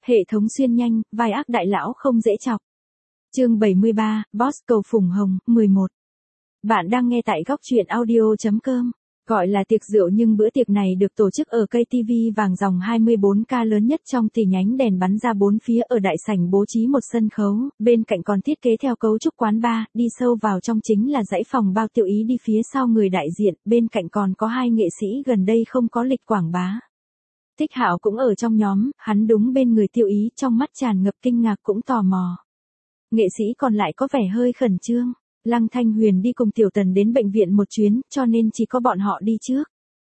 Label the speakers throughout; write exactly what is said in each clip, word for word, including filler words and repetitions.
Speaker 1: Hệ thống xuyên nhanh, vai ác đại lão không dễ chọc. Chương bảy mươi ba, Boss cầu Phùng Hồng, mười một. Bạn đang nghe tại góc truyện audio chấm com. Gọi là tiệc rượu nhưng bữa tiệc này được tổ chức ở cây ti vi vàng dòng hai mươi bốn ca lớn nhất trong tỷ nhánh đèn bắn ra bốn phía ở đại sảnh bố trí một sân khấu, bên cạnh còn thiết kế theo cấu trúc quán bar, đi sâu vào trong chính là dãy phòng bao Tiêu Ý đi phía sau người đại diện, bên cạnh còn có hai nghệ sĩ gần đây không có lịch quảng bá. Thích Hạo cũng ở trong nhóm, hắn đúng bên người Tiêu Ý, trong mắt tràn ngập kinh ngạc cũng tò mò. Nghệ sĩ còn lại có vẻ hơi khẩn trương. Lăng Thanh Huyền đi cùng Tiểu Tần đến bệnh viện một chuyến, cho nên chỉ có bọn họ đi trước.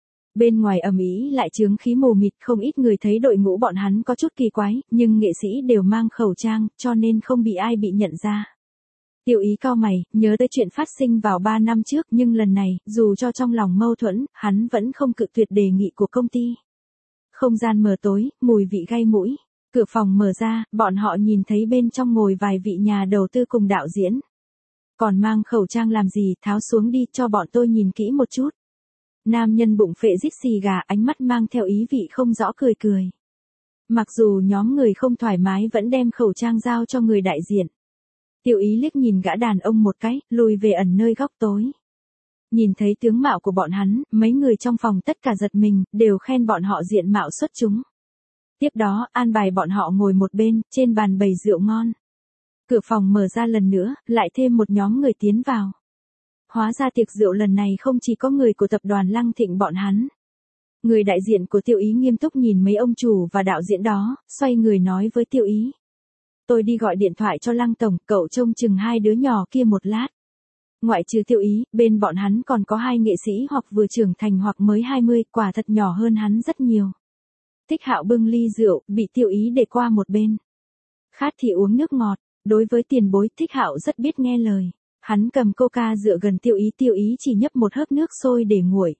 Speaker 1: Bên ngoài ầm ĩ lại chướng khí mù mịt, không ít người thấy đội ngũ bọn hắn có chút kỳ quái, nhưng nghệ sĩ đều mang khẩu trang, cho nên không bị ai bị nhận ra. Tiêu Ý cau mày, nhớ tới chuyện phát sinh vào ba năm trước, nhưng lần này, dù cho trong lòng mâu thuẫn, hắn vẫn không cự tuyệt đề nghị của công ty. Không gian mờ tối, mùi vị gai mũi. Cửa phòng mở ra, bọn họ nhìn thấy bên trong ngồi vài vị nhà đầu tư cùng đạo diễn. Còn mang khẩu trang làm gì, tháo xuống đi cho bọn tôi nhìn kỹ một chút. Nam nhân bụng phệ rít xì gà, ánh mắt mang theo ý vị không rõ cười cười. Mặc dù nhóm người không thoải mái vẫn đem khẩu trang giao cho người đại diện. Tiêu Ý liếc nhìn gã đàn ông một cái, lùi về ẩn nơi góc tối. Nhìn thấy tướng mạo của bọn hắn, mấy người trong phòng tất cả giật mình, đều khen bọn họ diện mạo xuất chúng. Tiếp đó, an bài bọn họ ngồi một bên, trên bàn bày rượu ngon. Cửa phòng mở ra lần nữa, lại thêm một nhóm người tiến vào. Hóa ra tiệc rượu lần này không chỉ có người của tập đoàn Lăng Thịnh bọn hắn. Người đại diện của Tiêu Ý nghiêm túc nhìn mấy ông chủ và đạo diễn đó, xoay người nói với Tiêu Ý. Tôi đi gọi điện thoại cho Lăng Tổng, cậu trông chừng hai đứa nhỏ kia một lát. Ngoại trừ Tiêu Ý, bên bọn hắn còn có hai nghệ sĩ hoặc vừa trưởng thành hoặc mới hai mươi, quả thật nhỏ hơn hắn rất nhiều. Thích Hạo bưng ly rượu, bị Tiêu Ý để qua một bên. Khát thì uống nước ngọt. Đối với tiền bối, Thích Hạo rất biết nghe lời. Hắn cầm coca dựa gần Tiêu Ý, Tiêu Ý chỉ nhấp một hớp nước sôi để nguội.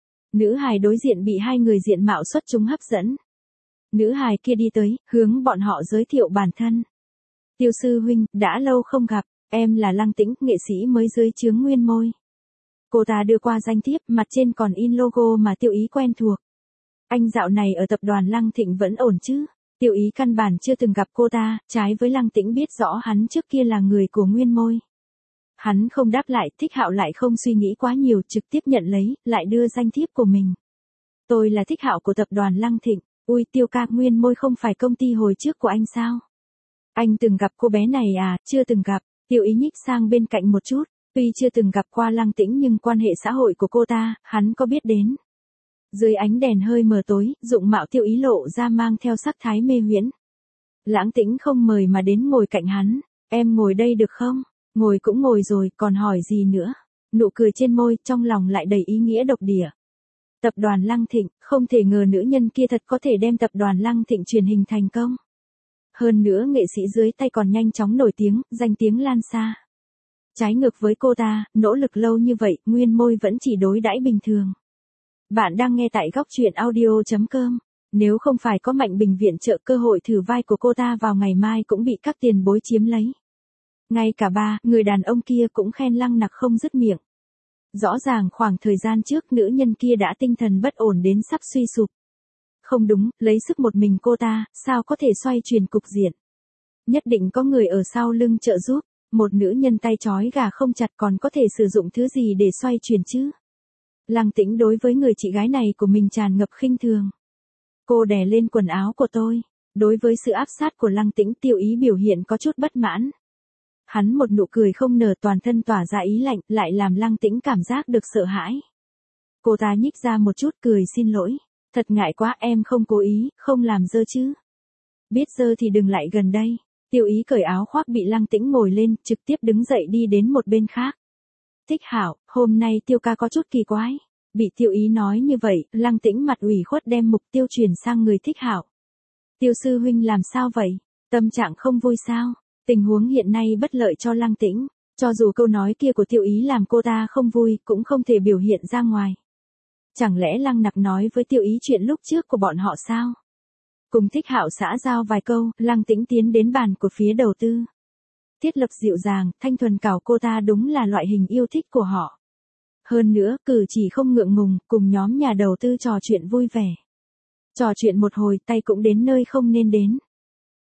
Speaker 1: Nữ hài đối diện bị hai người diện mạo xuất chúng hấp dẫn. Nữ hài kia đi tới, hướng bọn họ giới thiệu bản thân. Tiêu sư huynh, đã lâu không gặp, em là Lăng Tĩnh, nghệ sĩ mới dưới trướng Nguyên Môi. Cô ta đưa qua danh thiếp, mặt trên còn in logo mà Tiêu Ý quen thuộc. Anh dạo này ở tập đoàn Lăng Thịnh vẫn ổn chứ? Tiêu Ý căn bản chưa từng gặp cô ta, trái với Lăng Tĩnh biết rõ hắn trước kia là người của Nguyên Môi. Hắn không đáp lại, Thích Hạo lại không suy nghĩ quá nhiều, trực tiếp nhận lấy, lại đưa danh thiếp của mình. Tôi là Thích Hạo của tập đoàn Lăng Thịnh. Ui Tiêu ca, Nguyên Môi không phải công ty hồi trước của anh sao? Anh từng gặp cô bé này à? Chưa từng gặp. Tiêu Ý nhích sang bên cạnh một chút, tuy chưa từng gặp qua Lăng Tĩnh nhưng quan hệ xã hội của cô ta, hắn có biết đến. Dưới ánh đèn hơi mờ tối, dụng mạo Tiêu Ý lộ ra mang theo sắc thái mê huyễn. Lãng Tĩnh không mời mà đến ngồi cạnh hắn. Em ngồi đây được không? Ngồi cũng ngồi rồi, còn hỏi gì nữa? Nụ cười trên môi, trong lòng lại đầy ý nghĩa độc địa. Tập đoàn Lăng Thịnh, không thể ngờ nữ nhân kia thật có thể đem tập đoàn Lăng Thịnh truyền hình thành công. Hơn nữa nghệ sĩ dưới tay còn nhanh chóng nổi tiếng, danh tiếng lan xa. Trái ngược với cô ta, nỗ lực lâu như vậy, Nguyên Môi vẫn chỉ đối đãi bình thường. Bạn đang nghe tại góc truyện audio chấm com. Nếu không phải có Mạnh Bình viện trợ, cơ hội thử vai của cô ta vào ngày mai cũng bị các tiền bối chiếm lấy. Ngay cả ba, người đàn ông kia cũng khen Lăng Nặc không dứt miệng. Rõ ràng khoảng thời gian trước nữ nhân kia đã tinh thần bất ổn đến sắp suy sụp. Không đúng, lấy sức một mình cô ta, sao có thể xoay chuyển cục diện. Nhất định có người ở sau lưng trợ giúp, một nữ nhân tay trói gà không chặt còn có thể sử dụng thứ gì để xoay chuyển chứ. Lăng Tĩnh đối với người chị gái này của mình tràn ngập khinh thường. Cô đè lên quần áo của tôi. Đối với sự áp sát của Lăng Tĩnh, Tiêu Ý biểu hiện có chút bất mãn. Hắn một nụ cười không nở, toàn thân tỏa ra ý lạnh, lại làm Lăng Tĩnh cảm giác được sợ hãi. Cô ta nhích ra một chút, cười xin lỗi. Thật ngại quá, em không cố ý, không làm dơ chứ. Biết dơ thì đừng lại gần đây. Tiêu Ý cởi áo khoác bị Lăng Tĩnh ngồi lên, trực tiếp đứng dậy đi đến một bên khác. Thích Hạo, hôm nay Tiêu ca có chút kỳ quái. Bị Tiêu Ý nói như vậy, Lăng Tĩnh mặt ủy khuất đem mục tiêu chuyển sang người Thích Hạo. Tiêu sư huynh làm sao vậy? Tâm trạng không vui sao? Tình huống hiện nay bất lợi cho Lăng Tĩnh. Cho dù câu nói kia của Tiêu Ý làm cô ta không vui, cũng không thể biểu hiện ra ngoài. Chẳng lẽ Lăng Nặc nói với Tiêu Ý chuyện lúc trước của bọn họ sao? Cùng Thích Hạo xã giao vài câu, Lăng Tĩnh tiến đến bàn của phía đầu tư. Thiết lập dịu dàng, thanh thuần cảo cô ta đúng là loại hình yêu thích của họ. Hơn nữa, cử chỉ không ngượng ngùng, cùng nhóm nhà đầu tư trò chuyện vui vẻ. Trò chuyện một hồi, tay cũng đến nơi không nên đến.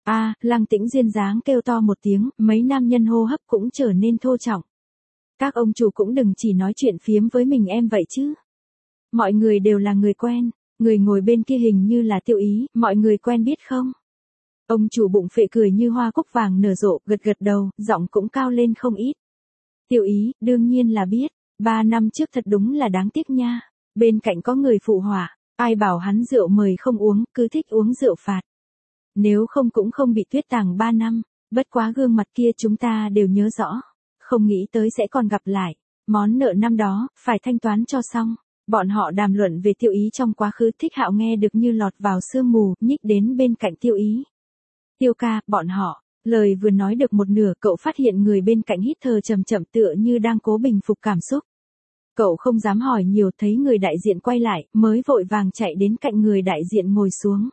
Speaker 1: A, Lăng Tĩnh duyên dáng kêu to một tiếng, mấy nam nhân hô hấp cũng trở nên thô trọng. Các ông chủ cũng đừng chỉ nói chuyện phiếm với mình em vậy chứ. Mọi người đều là người quen, người ngồi bên kia hình như là Tiêu Ý, mọi người quen biết không? Ông chủ bụng phệ cười như hoa cúc vàng nở rộ, gật gật đầu, giọng cũng cao lên không ít. Tiêu Ý, đương nhiên là biết, ba năm trước thật đúng là đáng tiếc nha. Bên cạnh có người phụ họa, ai bảo hắn rượu mời không uống, cứ thích uống rượu phạt. Nếu không cũng không bị tuyết tàng ba năm, bất quá gương mặt kia chúng ta đều nhớ rõ. Không nghĩ tới sẽ còn gặp lại, món nợ năm đó, phải thanh toán cho xong. Bọn họ đàm luận về Tiêu Ý trong quá khứ, Thích Hạo nghe được như lọt vào sương mù, nhích đến bên cạnh Tiêu Ý. Tiêu ca, bọn họ, lời vừa nói được một nửa cậu phát hiện người bên cạnh hít thở chậm chậm tựa như đang cố bình phục cảm xúc. Cậu không dám hỏi nhiều, thấy người đại diện quay lại, mới vội vàng chạy đến cạnh người đại diện ngồi xuống.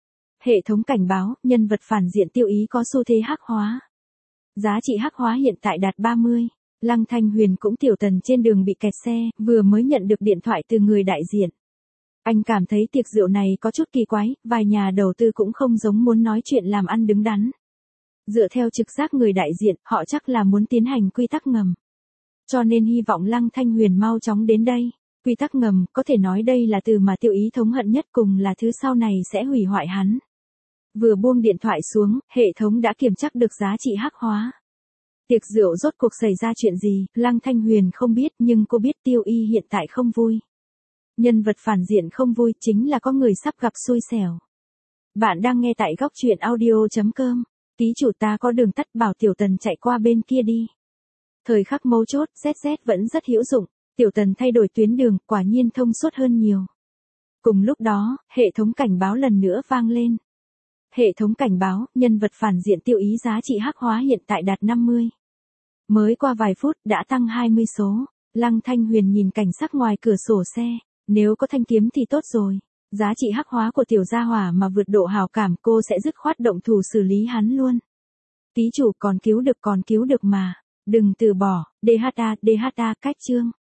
Speaker 1: Hệ thống cảnh báo, nhân vật phản diện Tiêu Ý có xu thế hắc hóa. Giá trị hắc hóa hiện tại đạt ba mươi. Lăng Thanh Huyền cũng tiểu tần trên đường bị kẹt xe, vừa mới nhận được điện thoại từ người đại diện. Anh cảm thấy tiệc rượu này có chút kỳ quái, vài nhà đầu tư cũng không giống muốn nói chuyện làm ăn đứng đắn. Dựa theo trực giác người đại diện, họ chắc là muốn tiến hành quy tắc ngầm. Cho nên hy vọng Lăng Thanh Huyền mau chóng đến đây. Quy tắc ngầm, có thể nói đây là từ mà Tiêu Ý thống hận nhất, cùng là thứ sau này sẽ hủy hoại hắn. Vừa buông điện thoại xuống, hệ thống đã kiểm chắc được giá trị hắc hóa. Tiệc rượu rốt cuộc xảy ra chuyện gì, Lăng Thanh Huyền không biết, nhưng cô biết Tiêu Y hiện tại không vui. Nhân vật phản diện không vui chính là có người sắp gặp xui xẻo. Bạn đang nghe tại góc truyện audio chấm com. Tí chủ ta có đường tắt, bảo Tiểu Tần chạy qua bên kia đi. Thời khắc mấu chốt, zét zét vẫn rất hữu dụng. Tiểu Tần thay đổi tuyến đường, quả nhiên thông suốt hơn nhiều. Cùng lúc đó, hệ thống cảnh báo lần nữa vang lên. Hệ thống cảnh báo, nhân vật phản diện Tiêu Ý giá trị hắc hóa hiện tại đạt năm mươi. Mới qua vài phút, đã tăng hai mươi số. Lăng Thanh Huyền nhìn cảnh sắc ngoài cửa sổ xe. Nếu có thanh kiếm thì tốt rồi. Giá trị hắc hóa của tiểu gia hỏa mà vượt độ hào cảm, cô sẽ dứt khoát động thủ xử lý hắn luôn. Tí chủ, còn cứu được còn cứu được mà. Đừng từ bỏ. đê hát a, đê hát a, cách chương.